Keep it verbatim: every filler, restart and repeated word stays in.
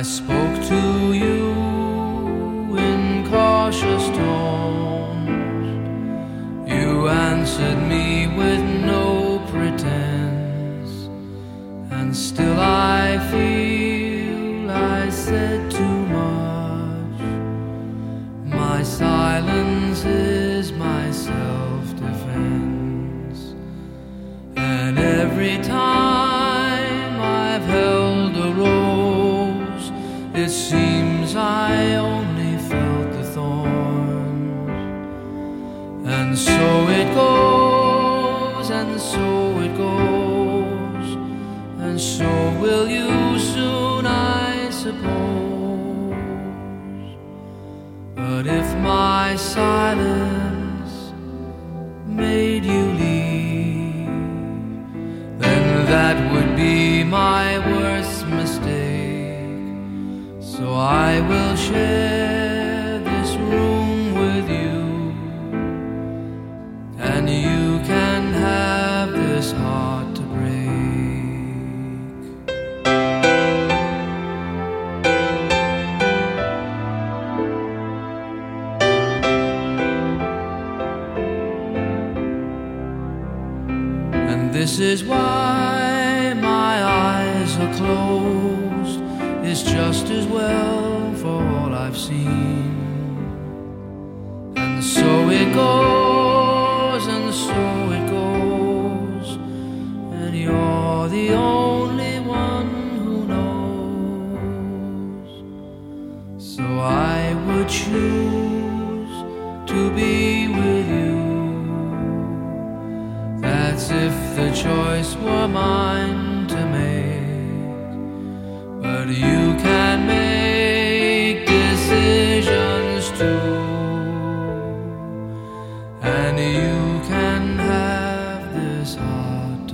spoke to you in cautious tones. You answered me with no pretense, and still I feel I said too much. My silence is my self-defense, and every time I've held a rose, it seems I only felt the thorns. And so it goes, and so it goes, and so will you soon, I suppose. But if my silence made you leave, then that would be my worst mistake. So I will share this room with you, and you can have this heart to break. And this is why my eyes are closed. It's just as well for all I've seen. And so it goes, and so it goes, and you're the only one who knows. So I would choose to be with you. That's if the choice were mine to make. But you can make decisions too, and you can have this heart